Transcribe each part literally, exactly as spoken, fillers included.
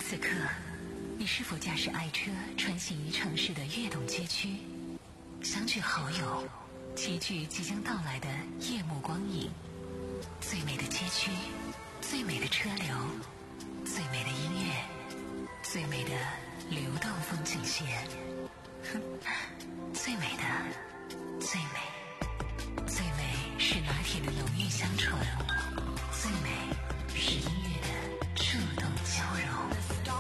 此刻，你是否驾驶爱车穿行于城市的跃动街区，相聚好友，齐聚即将到来的夜幕光影？最美的街区，最美的车流，最美的音乐，最美的流动风景线，最美的，最美，最美是拿铁的浓郁香醇，最美是音乐的触动交融。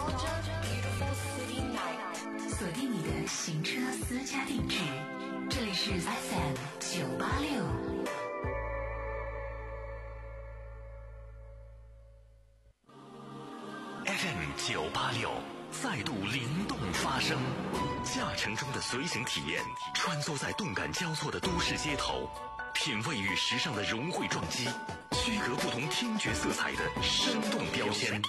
锁定你的行车私家定制，这里是 F M 九八六。 F M 九八六再度灵动发声，驾乘中的随行体验，穿梭在动感交错的都市街头，品味与时尚的融汇撞击，区隔不同听觉色彩的生动标签。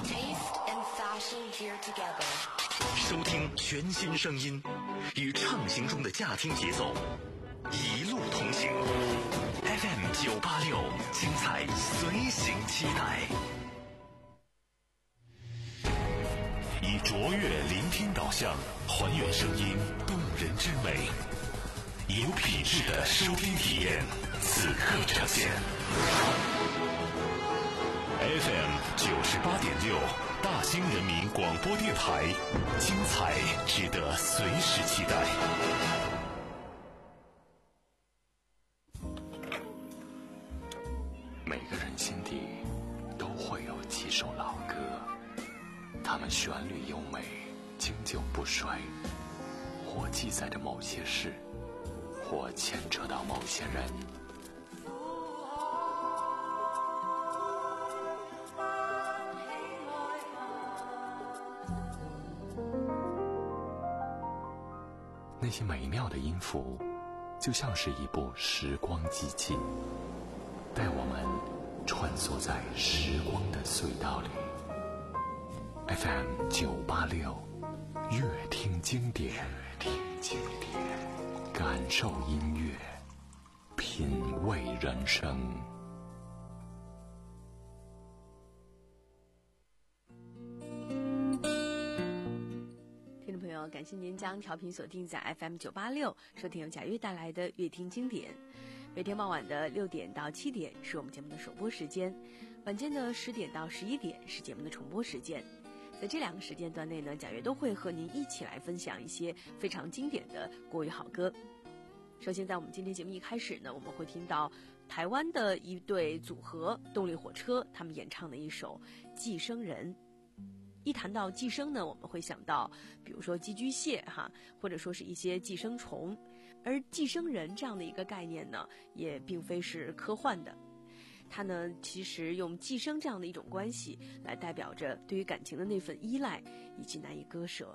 收听全新声音，与畅行中的驾听节奏，一路同行。F M 九八六，精彩随行期待。以卓越聆听导向，还原声音动人之美，有品质的收听体验，此刻呈现。F M 九十八点六，大兴人民广播电台，精彩值得随时期待。每个人心底都会有几首老歌，它们旋律优美，经久不衰，或记载着某些事，或牵扯到某些人。那些美妙的音符，就像是一部时光机器，带我们穿梭在时光的隧道里。F M 九八六，乐听经典，乐听经典，感受音乐，品味人生。 听众朋友，感谢您将调频锁定在 F M 九八六，收听由贾悦带来的乐听经典。每天傍晚的六点到七点是我们节目的首播时间，晚间的十点到十一点是节目的重播时间。在这两个时间段内呢，贾悦都会和您一起来分享一些非常经典的国语好歌。首先在我们今天节目一开始呢，我们会听到台湾的一对组合动力火车他们演唱的一首《寄生人》。一谈到寄生呢，我们会想到比如说寄居蟹哈，或者说是一些寄生虫，而寄生人这样的一个概念呢，也并非是科幻的。它呢，其实用寄生这样的一种关系来代表着对于感情的那份依赖以及难以割舍。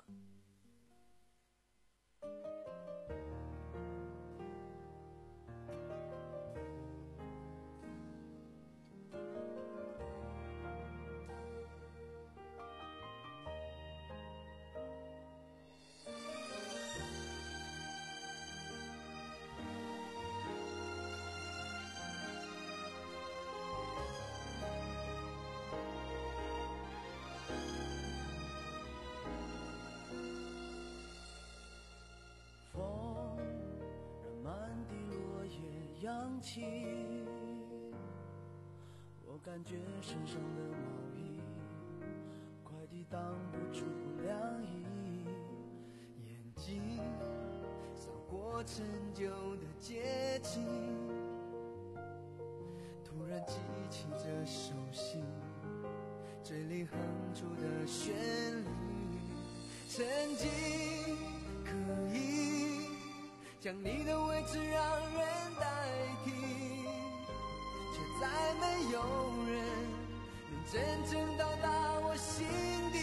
扬起，我感觉身上的毛衣快抵挡不住凉意，眼睛扫过陈旧的街景，突然记起这熟悉嘴里哼出的旋律，曾经可以将你的位置让人代替，却再没有人能真正到达我心底。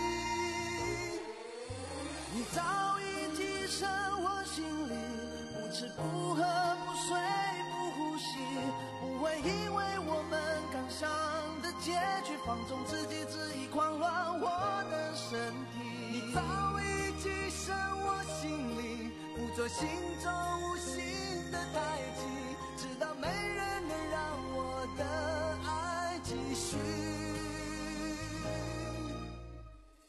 你早已跻身我心里，不吃不喝不睡不呼吸，不会因为我们感伤的结局放纵自己恣意狂乱我的身体。你早已跻身我心里，不做心中无形的太极，直到没人能让我的爱继续。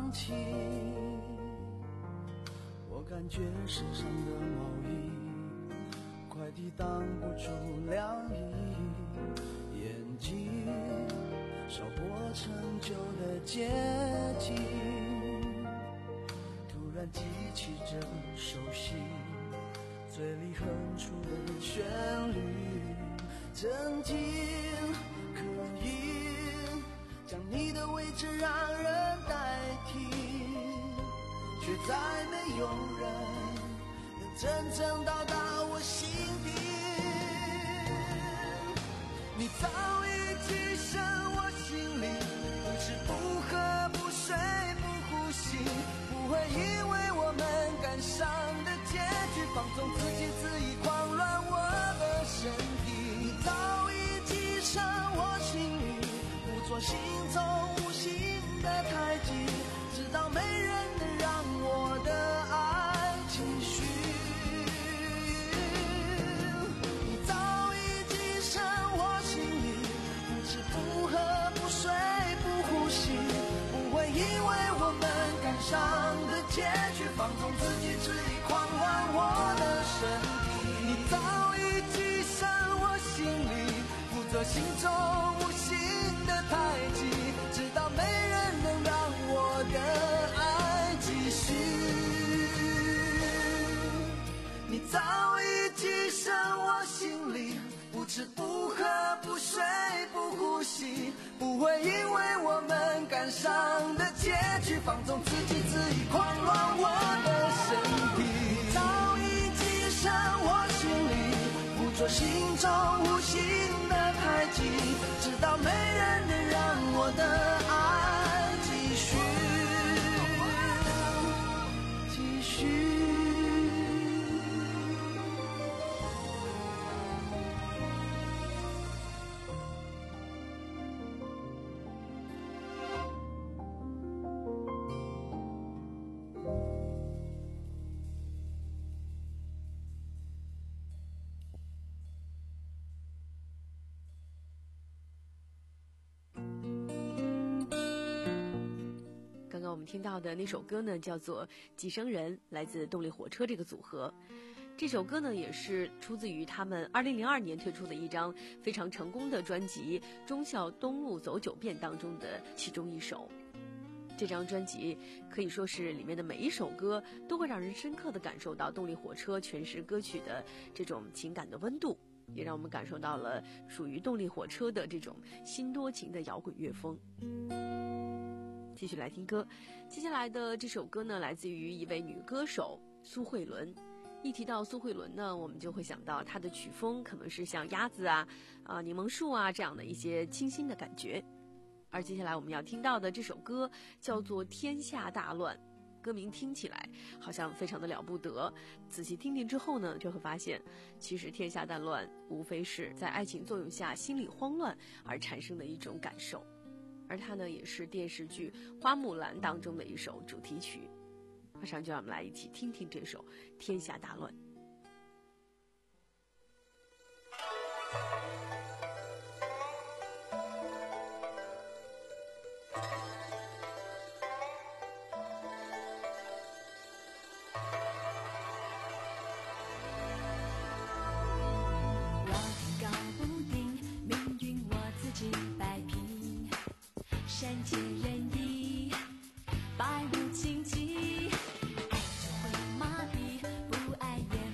放弃。我感觉身上的毛衣快抵挡不住凉意，眼睛烧破陈旧的街景，突然记起这熟悉，嘴里哼出的旋律，曾经可以将你的位置让人代替，却再没有人能真正到达我心底。你早已跻身我心里，不吃不喝不睡不呼吸，不会因为我们感伤的结局放纵自己恣意狂乱我的身体。你早已跻身我心里，不做心中无形的太极，直到没人能让我的爱继续。你早已跻身我心里，不吃不喝不睡不呼吸，不会因为我们感伤的结局放纵自己恣意狂乱我的身体。你早已跻身我心里，负责心中无形的太极，直到没人能让我的爱继续。你早已跻身我心里，不吃不喝不睡不呼吸，不会因为我们感伤的结局放纵自己恣意狂乱我的身体。你早已跻身我心里，不做心中无形的太极，直到没人能让我的爱继续继续。 刚刚我们听到的那首歌呢，叫做《寄生人》，来自动力火车这个组合。这首歌呢，也是出自于他们二零零二年推出的一张非常成功的专辑《忠孝东路走九遍》当中的其中一首。这张专辑可以说是里面的每一首歌都会让人深刻地感受到动力火车诠释歌曲的这种情感的温度，也让我们感受到了属于动力火车的这种心多情的摇滚乐风。继续来听歌，接下来的这首歌呢，来自于一位女歌手苏慧伦。一提到苏慧伦呢，我们就会想到她的曲风可能是像鸭子啊、啊柠檬树啊这样的一些清新的感觉。而接下来我们要听到的这首歌叫做《天下大乱》，歌名听起来好像非常的了不得，仔细听听之后呢，就会发现其实天下大乱无非是在爱情作用下心理慌乱而产生的一种感受。而它呢，也是电视剧《花木兰》当中的一首主题曲。马上就让我们来一起听听这首《天下大乱》。 善解人意，百无禁忌，爱就会麻痹，不爱也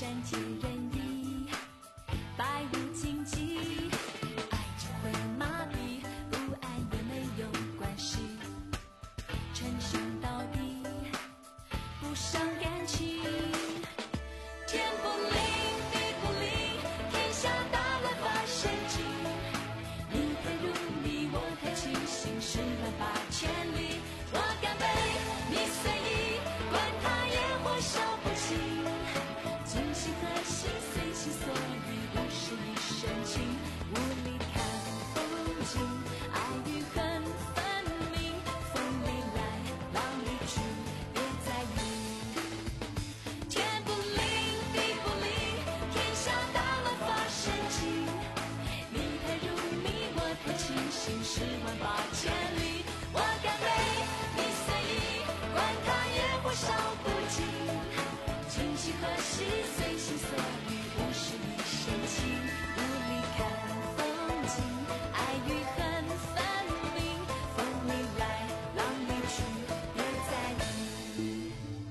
善解人意，百无禁忌，爱就会麻痹，不爱也没有关系，称兄道弟，不伤感情。天不灵，地不灵，天下大乱发神经。你太入迷，我太清醒，十万八千里，我干杯，你随意，管他烟火烧不尽。今夕何夕，随心所欲，无事一身轻，无力看风景，爱与恨分明，风里来，浪里去，别在意。天不灵，地不灵，天下大乱发神经。你太入迷，我太清醒，十万八千里，我干杯，你随意，管他烟火烧不尽。今夕何夕，随心所欲，无事一身轻，无力看风景，爱与恨分明，风里来，浪里去，别在意。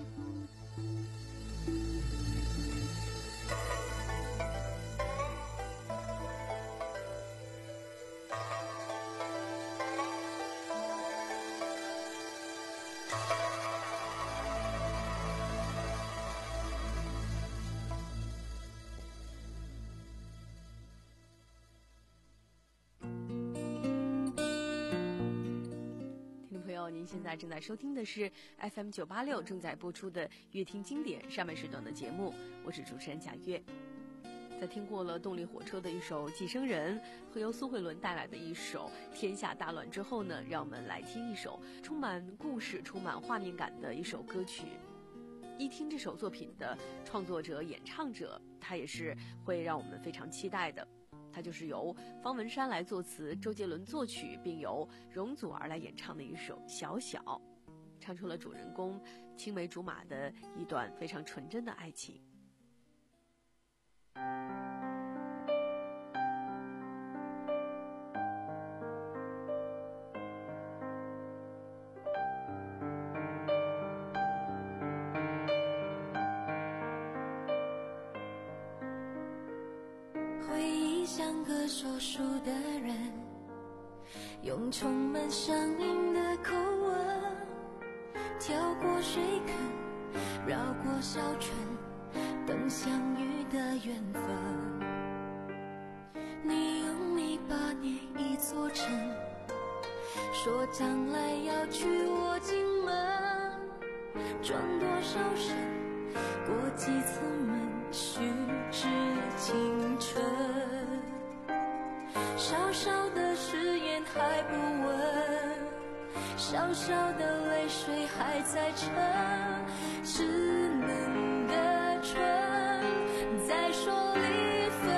听众朋友，您现在正在收听的是 F M 九八六正在播出的乐听经典上半时段的节目，我是主持人贾月。在听过了动力火车的一首《寄生人》和由苏慧伦带来的一首《天下大乱》之后呢，让我们来听一首充满故事、充满画面感的一首歌曲。一听这首作品的创作者、演唱者，他也是会让我们非常期待的。它就是由方文山来作词，周杰伦作曲，并由容祖儿来演唱的一首《小小》，唱出了主人公青梅竹马的一段非常纯真的爱情。 回忆像个说书的人，用充满乡音的口吻，跳过水坑，绕过小村，等相遇的缘分。你用泥巴捏一座城，说将来要娶我进门，转多少身，过几次门，虚掷青春。小小的誓言还不稳，小小的泪水还在沉，稚嫩的唇在说离分。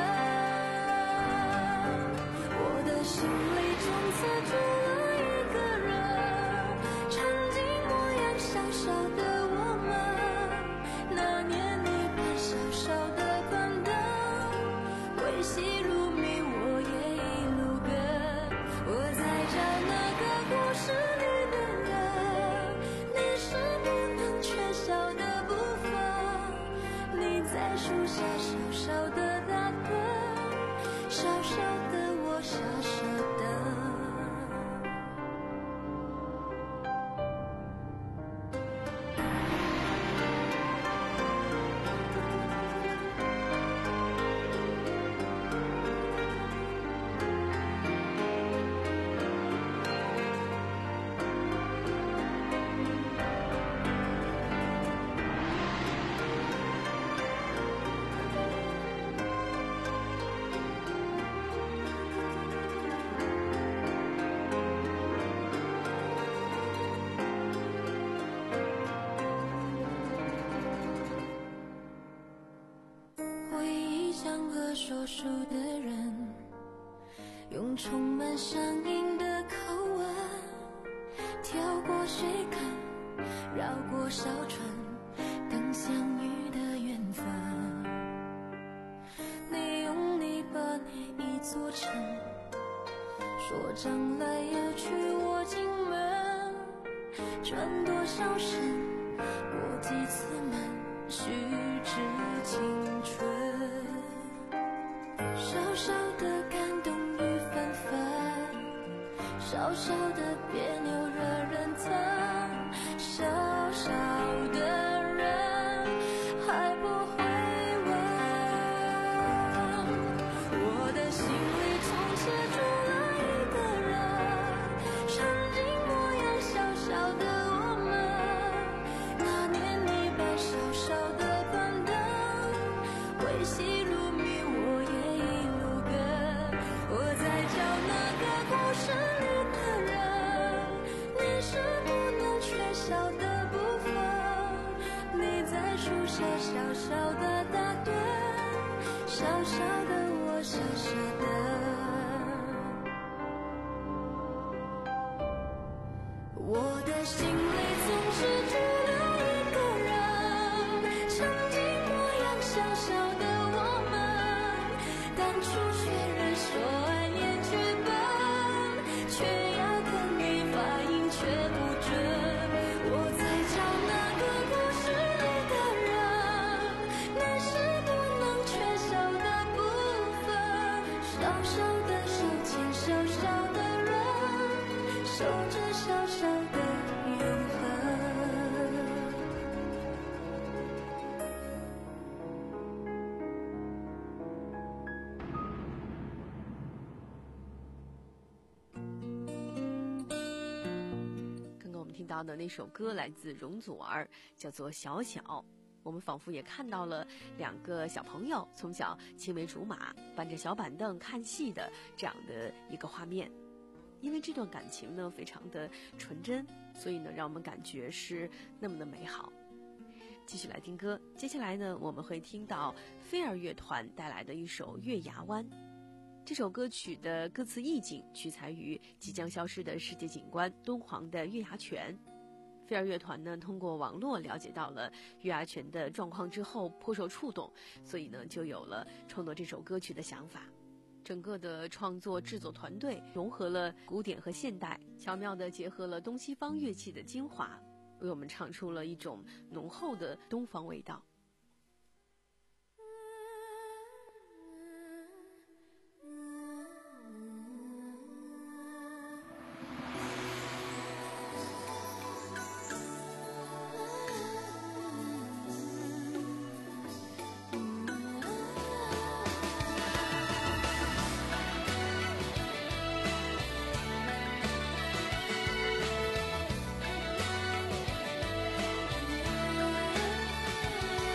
我的心里从此住了一个人，曾经模样小小的我们，那年你伴小小的板凳，归西如迷我也一路跟。我在找那个故事里的人，你是不能缺少的部分。你在树下小小的打盹，小小的我小小的。回忆像个说书的人，用充满乡音的口吻，跳过水坑，绕过小村，等相遇的缘分。你用泥巴捏一座城，说将来要娶我进门，转多少身，过几次门， 虚掷青春，小小的感动雨纷纷，小小的别扭惹人疼，小小的人还不会问，我的心里总写住了一个人，曾经模样小小的我们，那年你把小小的板凳维系如谜，我也一路跟，我在教那个故事里的人，你是不能缺少的部分，你在树下小小的打盹，小小的我小小的，我的心里总是住了一个人，曾经模样小小的我们，当初却认说爱念剧本，却要等你发音却不准，我在教那个故事里的人，那是不能缺少的部分，小小的手牵小小的人，守着小小的永恒。 刚刚我们听到的那首歌来自容祖儿，叫做《小小》。我们仿佛也看到了两个小朋友从小青梅竹马，搬着小板凳看戏的这样的一个画面。因为这段感情呢非常的纯真，所以呢让我们感觉是那么的美好。继续来听歌，接下来呢我们会听到飞儿乐团带来的一首《月牙湾》。这首歌曲的歌词意境取材于即将消失的世界景观敦煌的月牙泉。飞儿乐团呢通过网络了解到了月牙泉的状况之后颇受触动，所以呢就有了创作这首歌曲的想法。整个的创作制作团队融合了古典和现代，巧妙地结合了东西方乐器的精华，为我们唱出了一种浓厚的东方味道。 月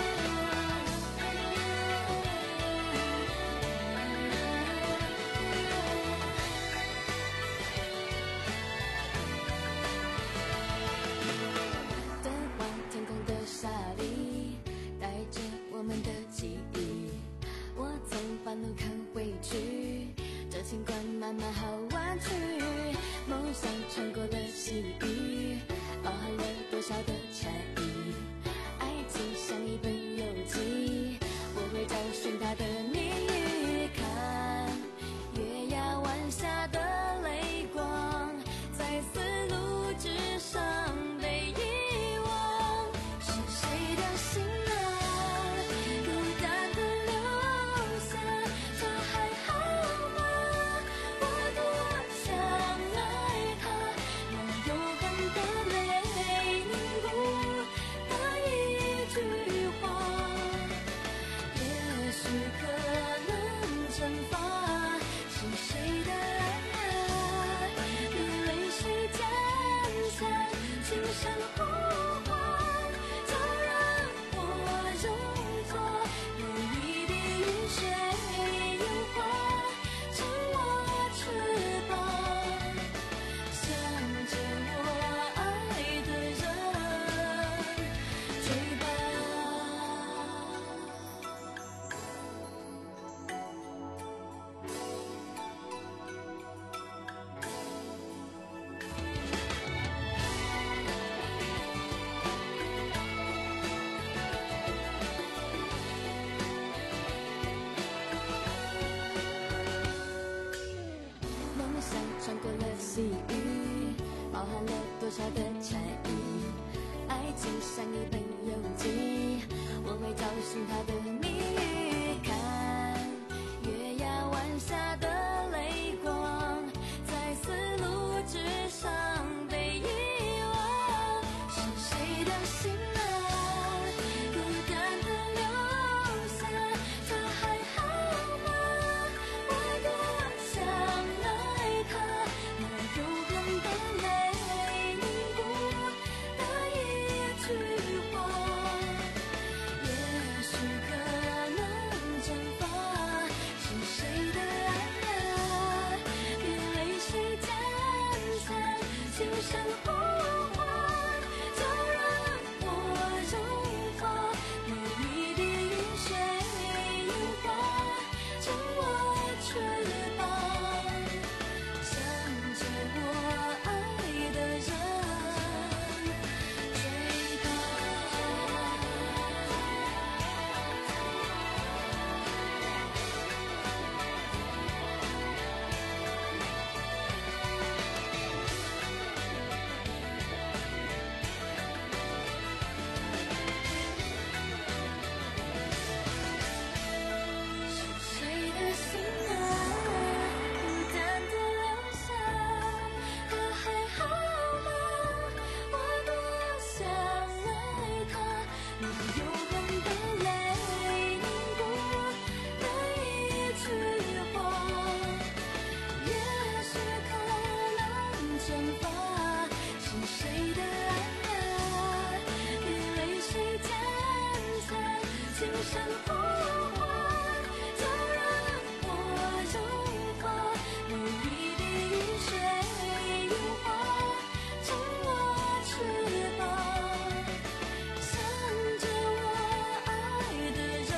生活化，就让我融化，有一滴雨水融化成我翅膀，向着我爱的人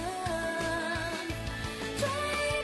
追赶。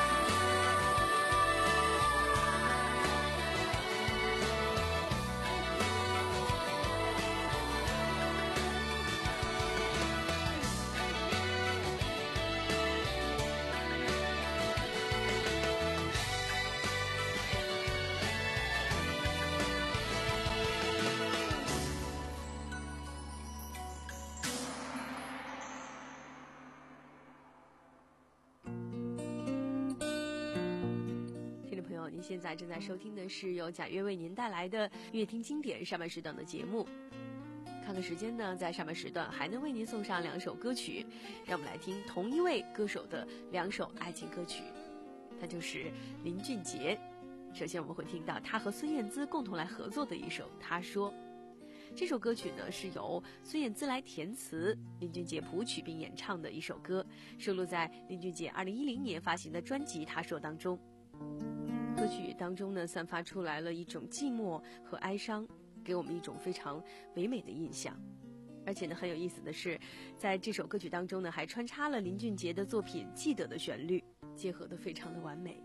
听众朋友，您现在正在收听的是由贾悦为您带来的乐听经典上半时段的节目。看看时间呢，在上半时段还能为您送上两首歌曲，让我们来听同一位歌手的两首爱情歌曲，他就是林俊杰。首先我们会听到他和孙燕姿共同来合作的一首《他说》。这首歌曲呢是由孙燕姿来填词，林俊杰谱曲并演唱的一首歌，收录在林俊杰二零一零年发行的专辑《他说》当中。歌曲当中呢，散发出来了一种寂寞和哀伤，给我们一种非常唯美的印象。而且呢，很有意思的是，在这首歌曲当中呢，还穿插了林俊杰的作品《记得》的旋律，结合得非常的完美。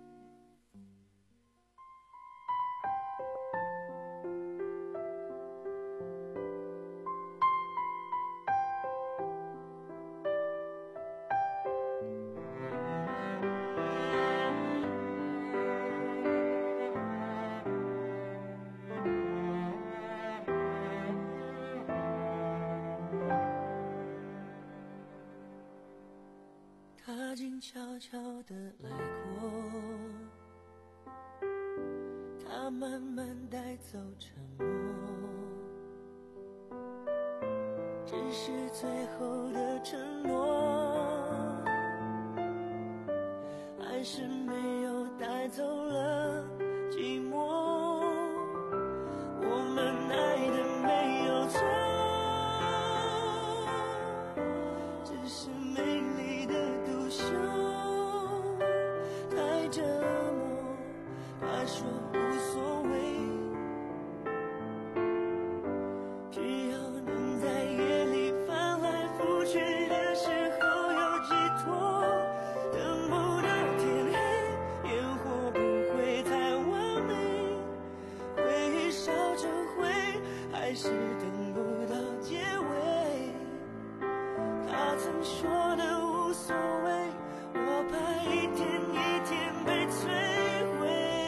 他静悄悄地来过，他慢慢带走沉默，只是最后的承诺，还是没有带走了寂寞。我们爱的没有错，只是美丽的独秀太折磨。他说无所谓，只要能在夜里翻来覆去的时候有寄托，等不到天黑，烟火不会太完美，回忆烧成灰，还是等不到结尾。他曾说的无所谓，我怕一天一天被摧毁，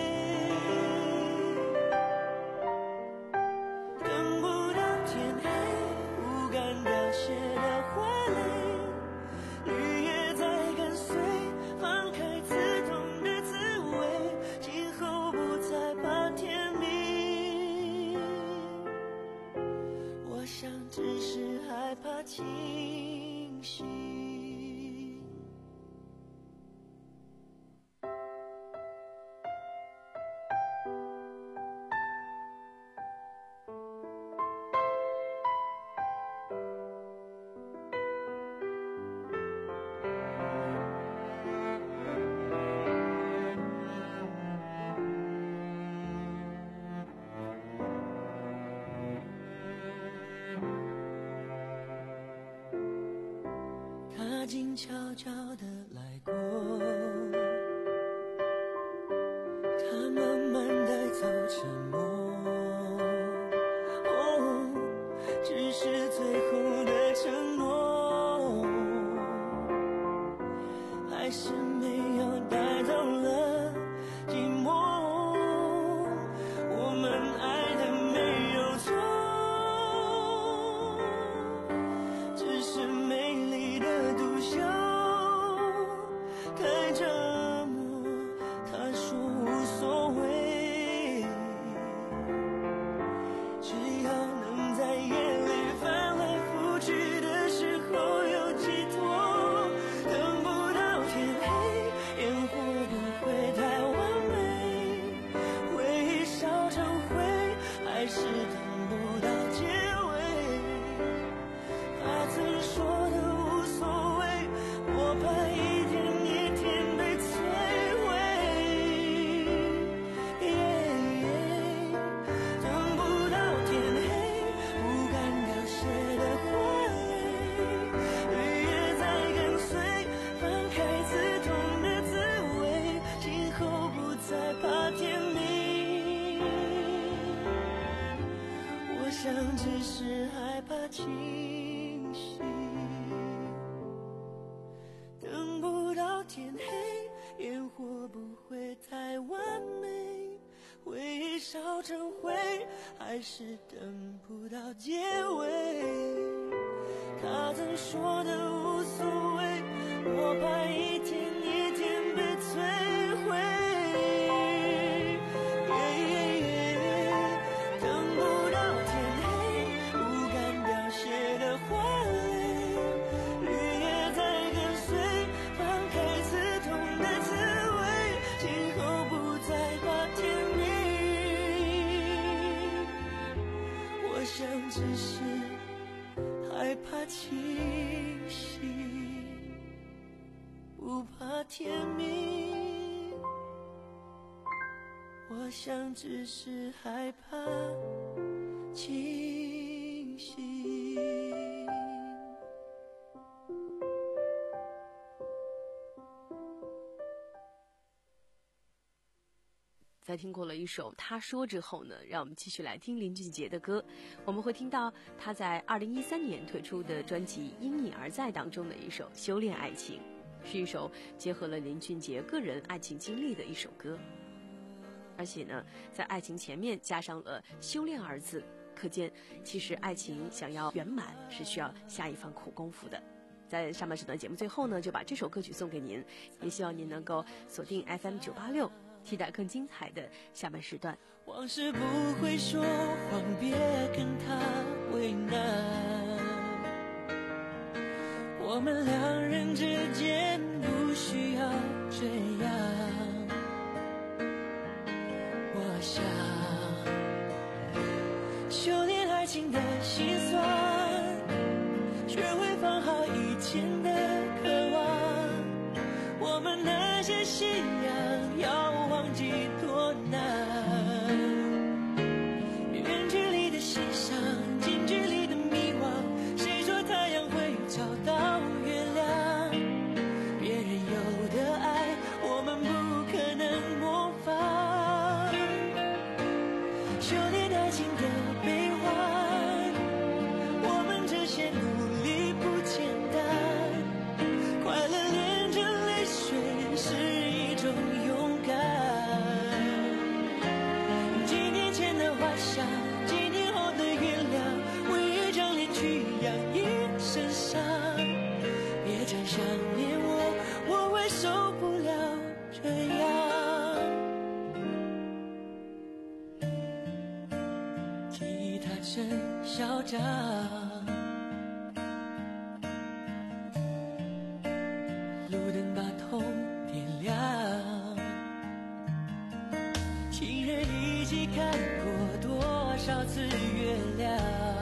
等不到天黑，不敢凋谢的花蕾，绿叶在跟随，放开刺痛的滋味，今后不再怕天明。我想只是害怕清醒。他静悄悄地来过，他慢慢带走沉默，哦，只是最后的承诺，还是没有带走了寂寞。我们爱的没有错，只是美丽的独秀太折磨。他说无所谓，只要能在夜里翻来覆去的时候有寄托，等不到天黑， 还是等不到结尾。他曾说的无所谓，我怕一天一天被摧毁。等不到天黑，不敢凋谢的花蕾，雨也在跟随，放开刺痛的滋味，今后不再怕天明。我想只是害怕清醒，不怕天明。我想只是害怕清醒。 在听过了一首《他说》之后呢，让我们继续来听林俊杰的歌。我们会听到他在二零一三年推出的专辑《因你而在》当中的一首《修炼爱情》，是一首结合了林俊杰个人爱情经历的一首歌。而且呢，在爱情前面加上了修炼二字，可见其实爱情想要圆满是需要下一番苦功夫的。在上半时段节目最后呢，就把这首歌曲送给您，也希望您能够锁定 F M 九八六，期待更精彩的下半时段。 往事不会说谎，别跟他为难，我们两人之间不需要这样。我想修炼爱情的心酸，学会放好以前的渴望，我们那些信仰要忘记多难。远距离的欣赏，近距离的迷惘，谁说太阳会找到月亮？别人有的爱，我们不可能模仿。修炼爱情的悲欢，我们这些努力不简单，快乐连着泪水是一种勇敢。几年前的花香，几年后的原谅，为一张脸去养一身伤。别再想念我，我会受不了这样。吉他真嚣张，路灯把痛点亮，情人一起看过多少次月亮，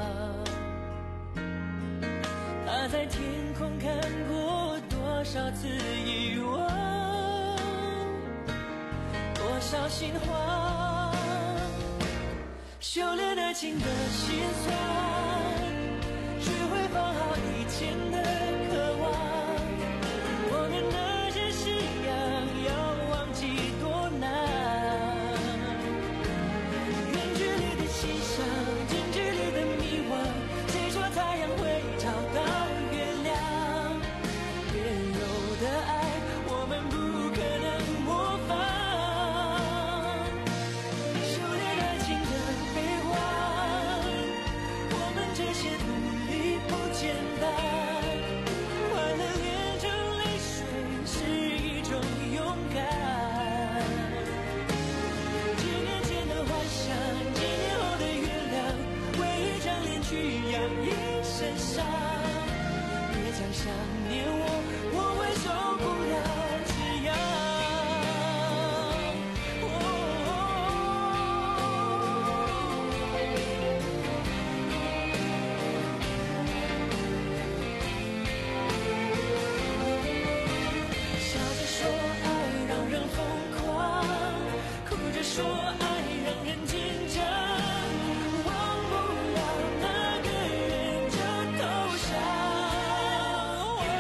他在天空看过多少次遗忘，多少心慌。修炼爱情的心酸，学会放好以前的渴望，我们那些信仰要忘记多难。远距离的欣赏，近距离的迷惘，谁说太阳会找到月亮？别人有的爱，我们不可能模仿。修炼爱情的悲欢，我们这些努力不简单，快乐连着泪水是一种勇敢。几年前的幻想，几年后的原谅，为一张脸去养一身伤。别再想念我，我会受不了这样。笑着说爱让人疯狂，哭着说爱让人紧张，忘不了那个人就投降。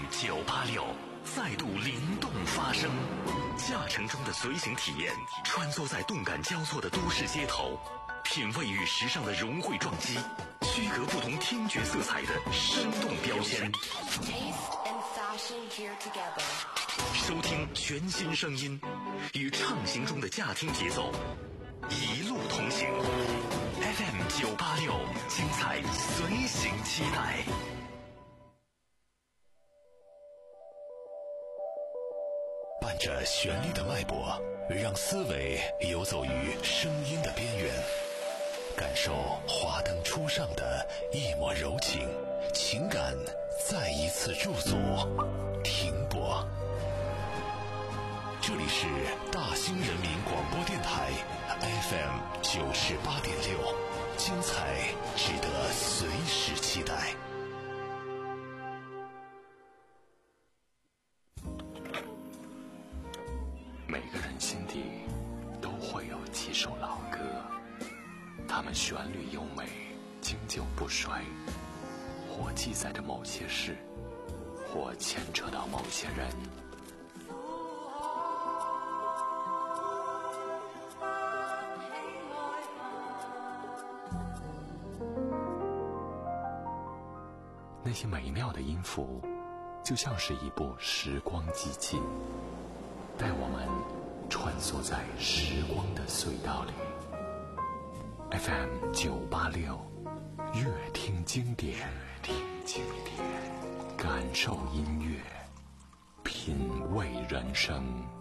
九八六再度灵动发声，驾乘中的随行体验，穿梭在动感交错的都市街头，品味与时尚的融汇撞击，区隔不同听觉色彩的生动标签。收听全新声音，与畅行中的驾听节奏，一路同行。F M 九八六，精彩随行期待。伴着旋律的脉搏，让思维游走于声音的边缘，感受华灯初上的一抹柔情，情感再一次驻足停泊。这里是大兴人民广播电台 F M 九十八点六，精彩值得随时期待。每个人心底都会有几首老歌，它们旋律优美，经久不衰，或记载着某些事，或牵扯到某些人。那些美妙的音符，就像是一部时光机器，带我们穿梭在时光的隧道里。F M 九八六，乐听经典，乐听经典，感受音乐，品味人生。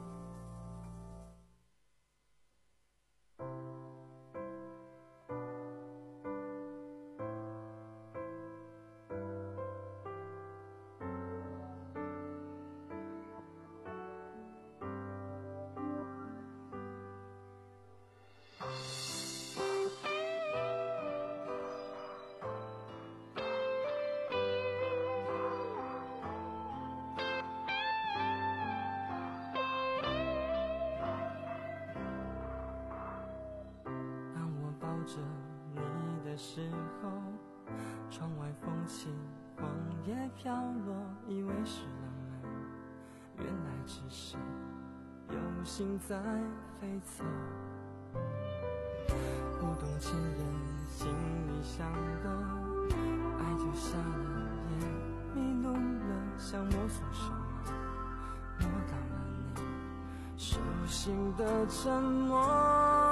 着你的时候，窗外风起，黄叶飘落，以为是浪漫，原来只是有心在飞走。不懂情人心里想的，爱就瞎了眼，迷路了，想摸索什么，摸到了你手心的沉默。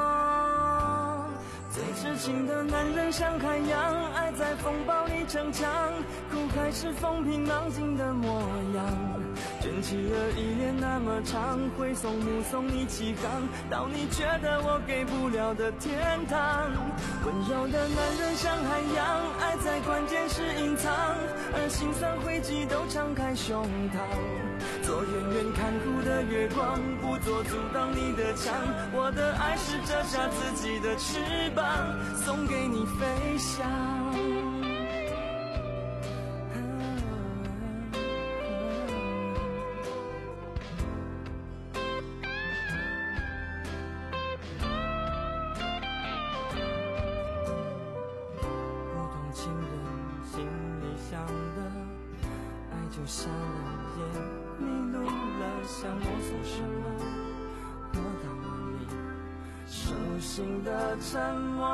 最痴情的男人像海洋，爱在风暴里逞强，哭还是风平浪静的模样，卷起了依恋那么长，挥送目送你起航，到你觉得我给不了的天堂。温柔的男人像海洋，爱在关键时隐藏，而心酸灰烬都敞开胸膛，做远远看护的月光，不做阻挡你的墙，我的爱是折下自己的翅膀，送给你飞翔。不懂情人心里想的，爱就瞎了眼，迷路了，想摸索什么，摸到了你手心的沉默。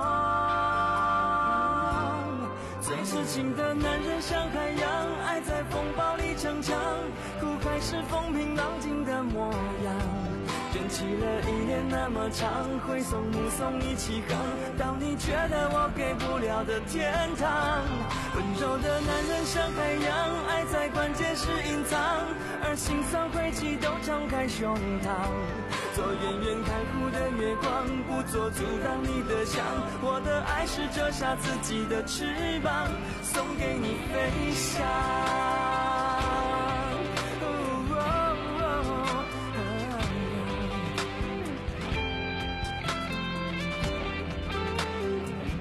最痴情的男人像海洋，爱在风暴里逞强，哭还是风平浪静的模样，卷起了依恋那么长，挥送目送你起航，到你觉得我给不了的天堂。温柔的男人像海洋，爱在关键时隐藏，而心酸灰烬都敞开胸膛，做远远看护的月光，不做阻挡你的墙，我的爱是折下自己的翅膀，送给你飞翔。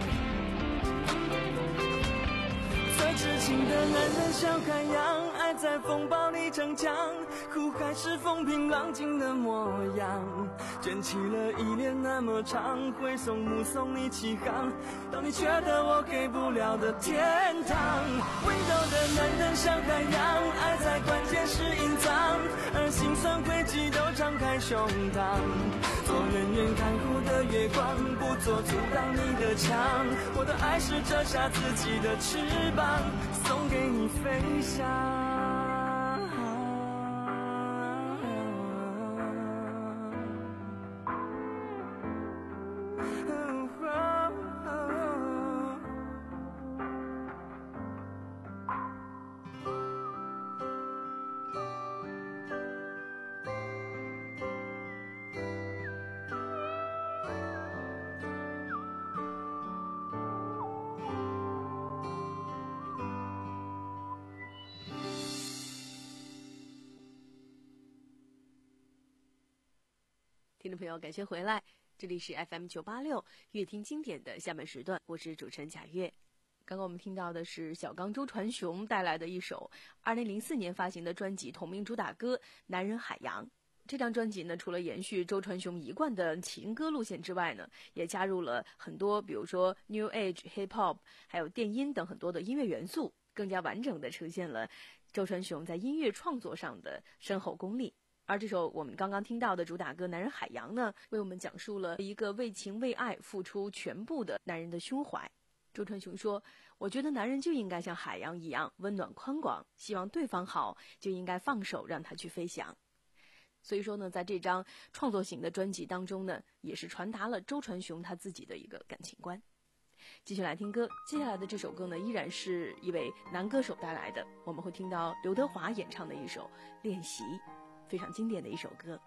最痴情的男人像海洋，爱在在风暴里逞强，苦还是风平浪静的模样，卷起了依恋那么长，挥手目送你起航，到你觉得我给不了的天堂。温柔的男人像海洋，爱在关键时隐藏，而心酸轨迹都张开胸膛，做远远看护的月光，不做阻挡你的墙，我的爱是折下自己的翅膀，送给你飞翔。 听众朋友，感谢回来，这里是 F M 九八六乐听经典的下半时段，我是主持人贾月。刚刚我们听到的是小刚周传雄带来的一首二零零四年发行的专辑同名主打歌《男人海洋》。这张专辑呢，除了延续周传雄一贯的情歌路线之外呢，也加入了很多比如说 New Age、Hip Hop 还有电音等很多的音乐元素，更加完整的呈现了周传雄在音乐创作上的深厚功力。而这首我们刚刚听到的主打歌《男人海洋》呢，为我们讲述了一个为情为爱付出全部的男人的胸怀。周传雄说，我觉得男人就应该像海洋一样温暖宽广，希望对方好就应该放手让他去飞翔。所以说呢，在这张创作型的专辑当中呢，也是传达了周传雄他自己的一个感情观。继续来听歌，接下来的这首歌呢，依然是一位男歌手带来的，我们会听到刘德华演唱的一首《练习》，非常经典的一首歌。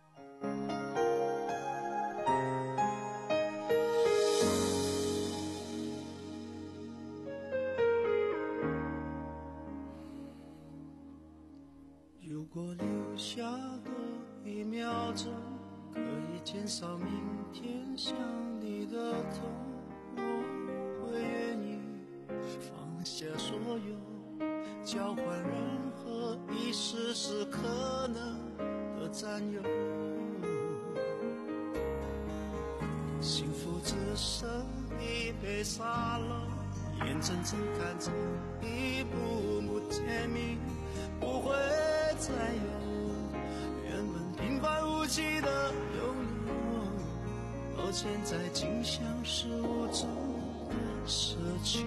如果留下个一秒钟，可以减少明天想你的痛，我会愿意放下所有，交换任何一丝丝可能的占有。幸福只剩一杯沙漏，眼睁睁看着一幕幕甜蜜不会再有，原本平凡无奇的拥有，而现在竟像是无助的奢求。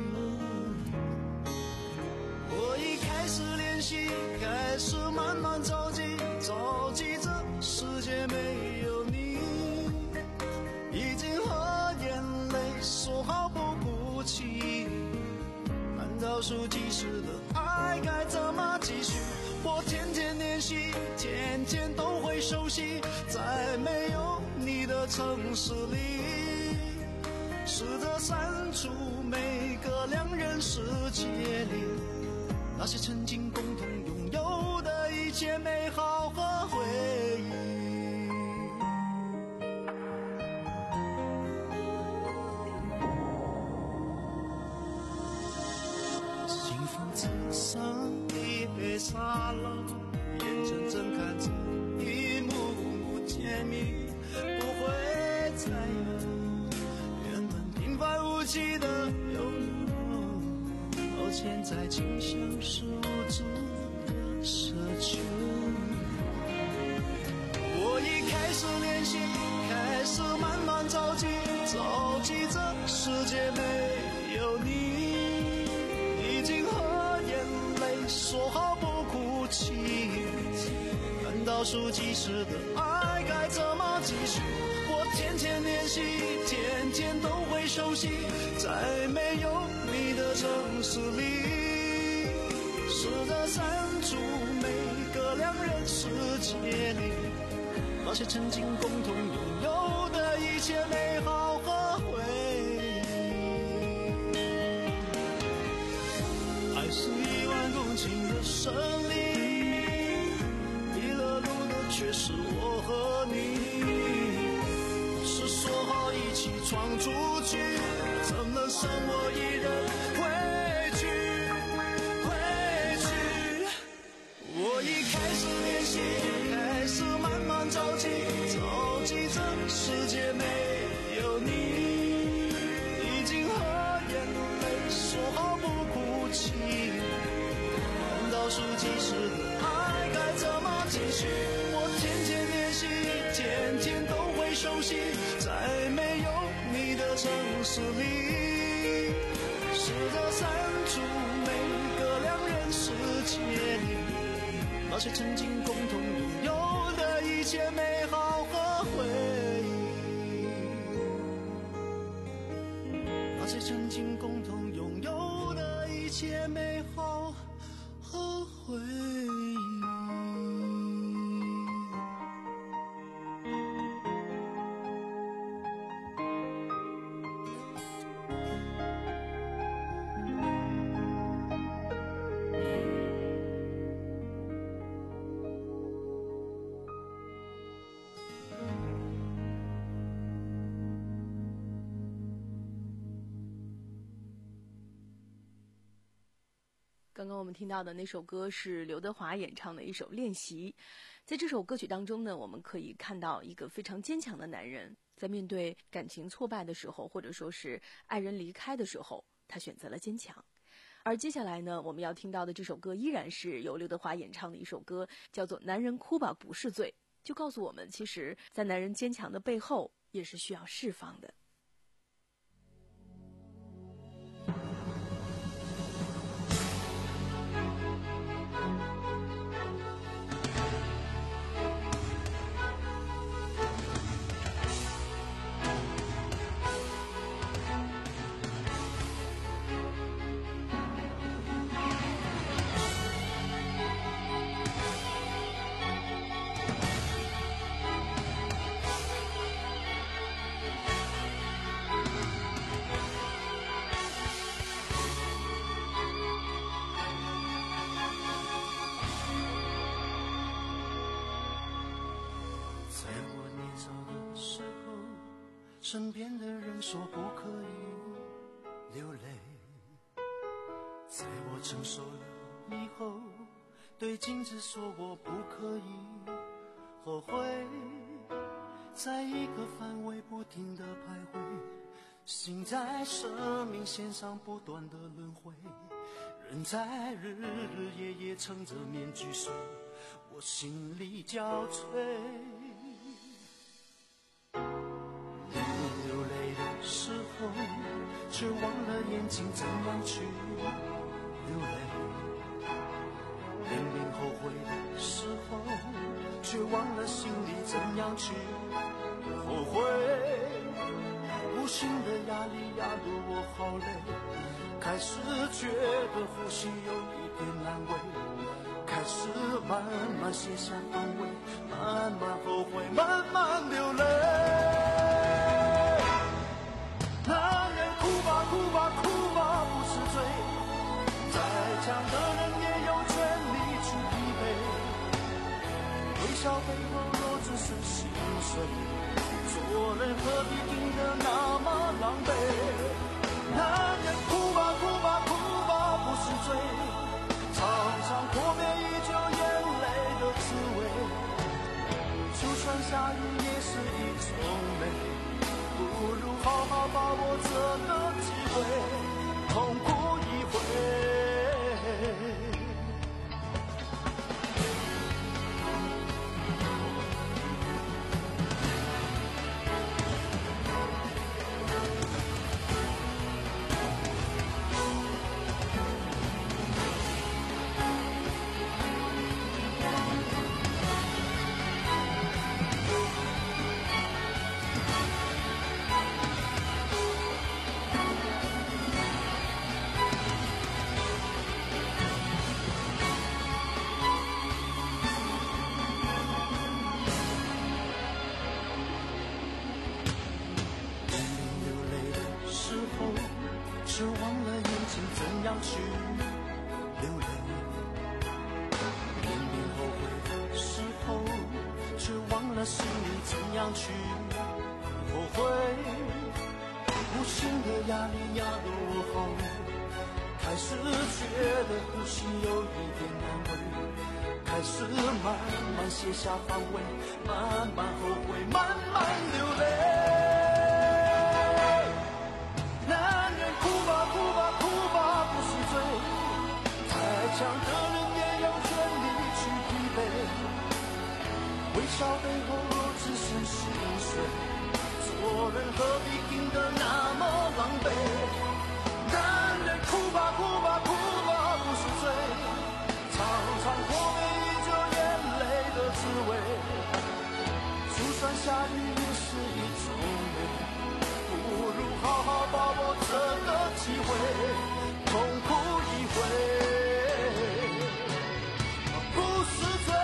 我已开始练习，开始慢慢着急，着急这世界没有你，已经和眼泪说好不哭泣，看倒数计时的爱该怎么继续。我天天练习，天天都会熟悉，在没有你的城市里，试着删除每个两人世界里那些曾经共同拥有的一切美好和回忆。幸福只剩一杯沙漏，眼睁睁看着一幕幕甜蜜不会再有，原本平凡无奇的拥有，而现在竟像是无助的奢求。我已开始练习，开始慢慢着急，着急这世界没有你，已经和眼泪说好不哭泣，看倒数计时的爱该怎么继续。我天天练习，天天都会熟悉，在没有你的城市里，试着删除每个两人世界里那些曾经共同拥有的一切美好和回忆。爱是一万公顷的森林，迷了路的却是我和你，是说好一起闯出去，怎能剩我一人回去回去。 始练习，开始慢慢着急，着急这世界没有你，已经和眼泪说好不哭泣，倒数计时的爱该怎么继续？我天天练习，天天都会熟悉，在没有你的城市里，试着删除每个两人世界里那些曾经共同拥有的一切美好和回忆，那些曾经共同拥有的一切美好和回忆。 刚刚我们听到的那首歌是刘德华演唱的一首《练习》。在这首歌曲当中呢，我们可以看到一个非常坚强的男人，在面对感情挫败的时候，或者说是爱人离开的时候，他选择了坚强。而接下来呢，我们要听到的这首歌依然是由刘德华演唱的一首歌，叫做《男人哭吧不是罪》，就告诉我们，其实在男人坚强的背后也是需要释放的。 身边的人说不可以流泪，在我成熟了以后，对镜子说我不可以后悔，在一个范围不停地徘徊，心在生命线上不断的轮回，人在日日夜夜撑着面具睡，我心里交瘁。时候却忘了眼睛怎样去流泪，明明后悔的时候却忘了心里怎样去后悔，无形的压力压得我好累，开始觉得呼吸有一点难为，开始慢慢卸下防卫，慢慢后悔，慢慢流泪。男人哭吧哭吧哭吧不是罪，再强的人也有权利去疲惫，微笑背后若只是心碎，做人何必硬得那么狼狈。男人哭吧哭吧哭吧不是罪，常常破灭依旧眼泪的滋味，就算下雨也是一种美，不如好好把握这个机会，痛哭一回。却忘了眼睛怎样去流泪，明明后悔的时候，却忘了心里怎样去后悔，无形的压力压得我好累，开始觉得呼吸有一点难为，开开始慢慢卸下防卫，慢慢后悔，慢慢流泪。男人哭吧哭吧哭吧不是罪，再强的人也有权利去疲惫。微笑背后若只剩心碎，做人何必硬得那么狼狈？男人哭吧哭吧哭吧不是罪，常常过每一句眼泪的滋味。就算下雨也是一种美，不如好好把握这个机会，痛哭一回。不是罪，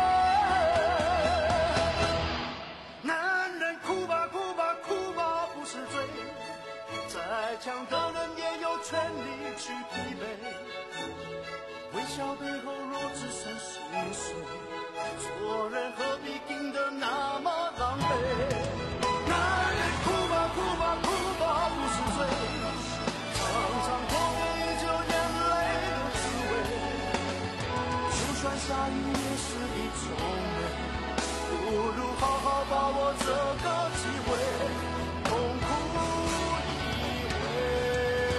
男人哭吧哭吧哭吧不是罪，再强的人也有权利去疲惫。微笑背后若只剩心碎，做人何必硬得那么狼狈？男人哭吧哭吧哭吧不是罪，常常过每一句眼泪的滋味。就算下雨也是一种美，不如好好把握这个机会，痛哭一回。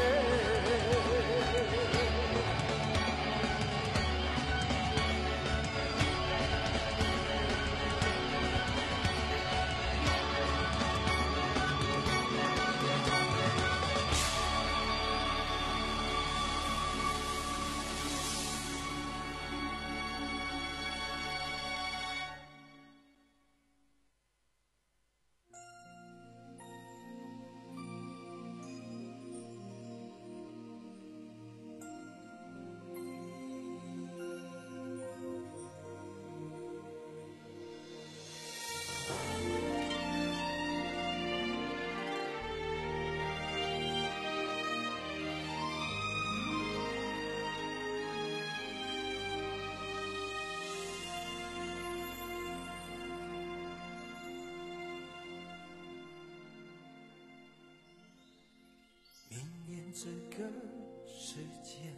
这个时间，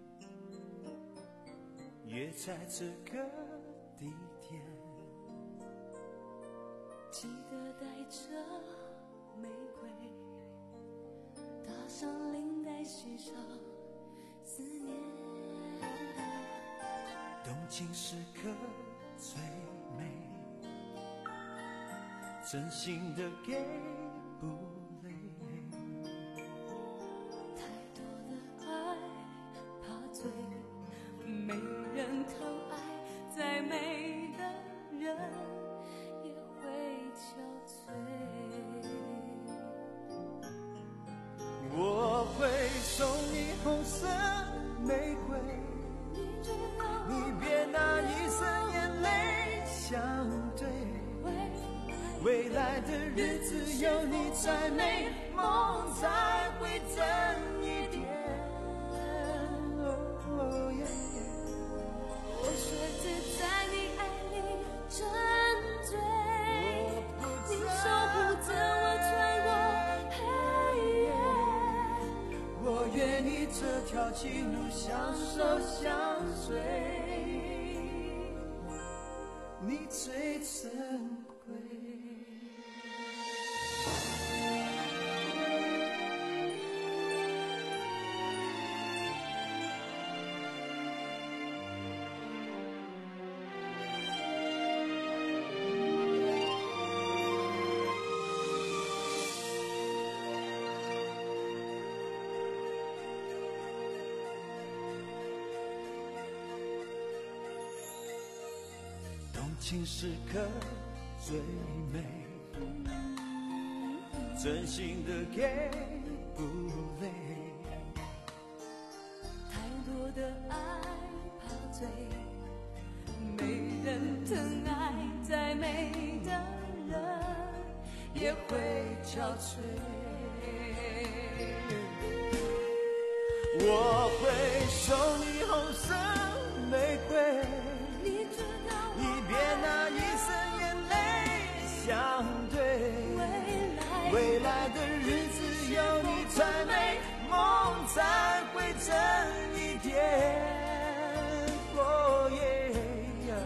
约在这个地点， 记得带着玫瑰，搭上领带，系上思念。 动情时刻最美，真心的给不累。 没人疼爱，再美的人也会憔悴。 我会送你红色玫瑰，你别拿一生眼泪相对。未来的日子有你才美，梦才会真一点。这条情路相守相随，你最珍贵。情时刻最美，真心的给不累。 太多的爱怕醉，没人疼爱，再美的人也会憔悴。 我会送你红色玫瑰， 你知道你别拿一生眼泪相对。未来的日子有你才美，梦才会真一点。哦耶，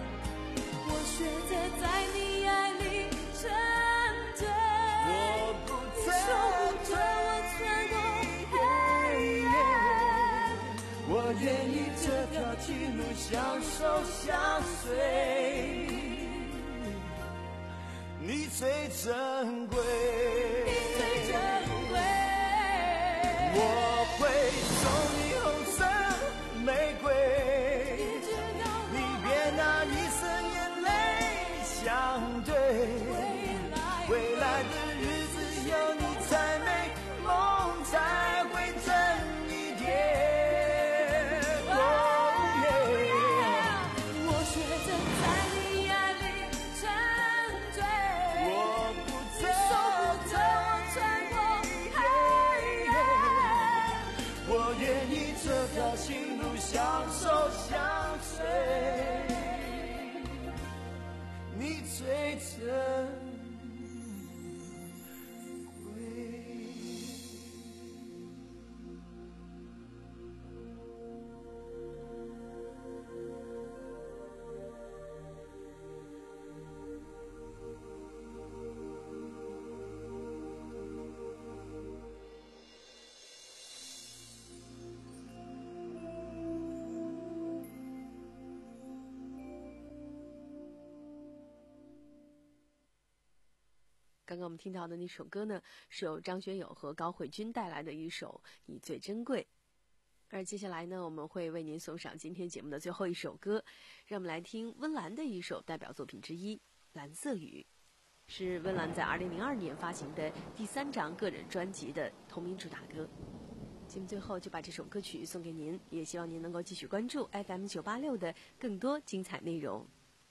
相守相随，你最珍贵， 你最珍贵。 我会送你红色玫瑰，你别拿一生眼泪相对，未来的日子有你才美，梦才会真一点。情路相守相随，你最珍贵。 刚刚我们听到的那首歌呢，是由张学友和高慧君带来的一首《你最珍贵》。而接下来呢，我们会为您送上今天节目的最后一首歌，让我们来听温岚的一首代表作品之一《蓝色雨》，是温岚在二零零二年发行的第三张个人专辑的同名主打歌。节目最后就把这首歌曲送给您，也希望您能够继续关注 F M 九八六的更多精彩内容。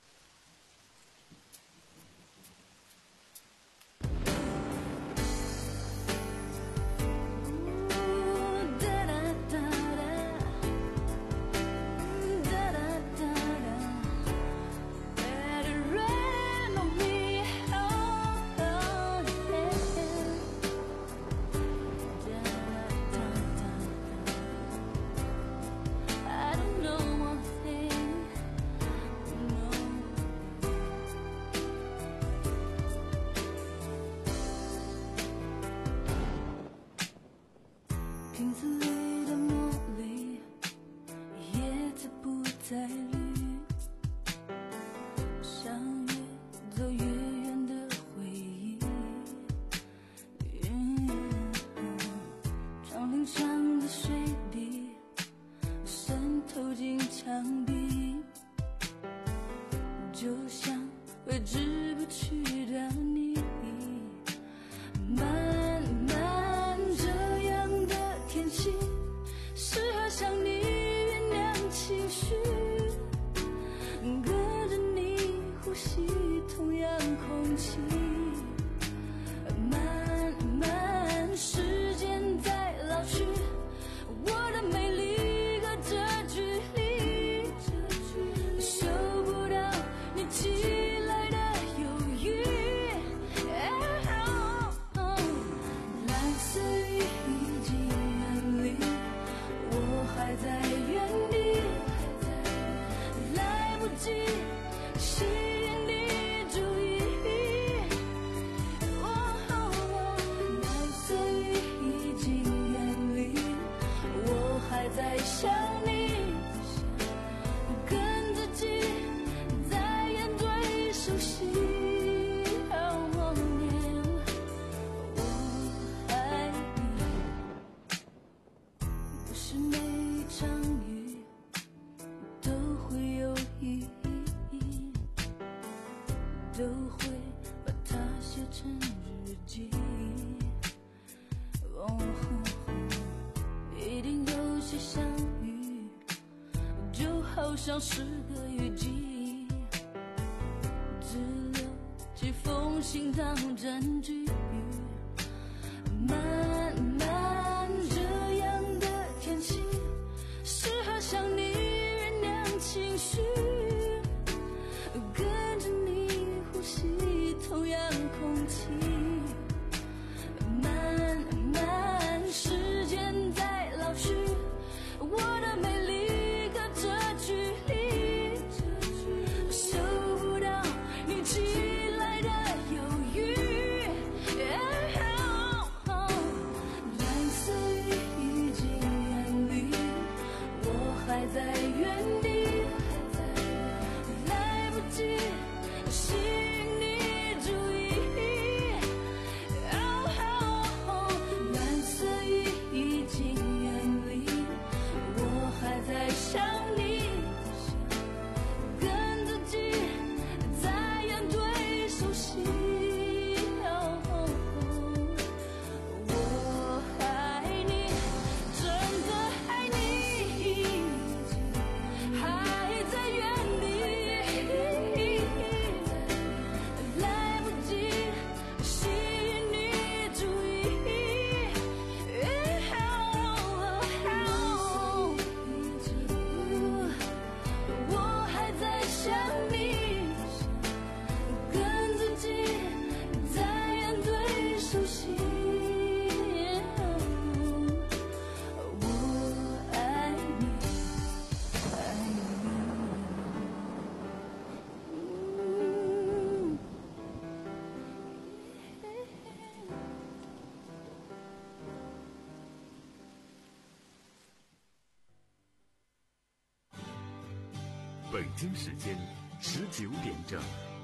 像是个雨季，只留几封信当证据。慢慢这样的天气，适合向你酝酿情绪，跟着你呼吸同样空气。慢慢时间在老去，我的美丽来的犹豫， 北京时间十九点整。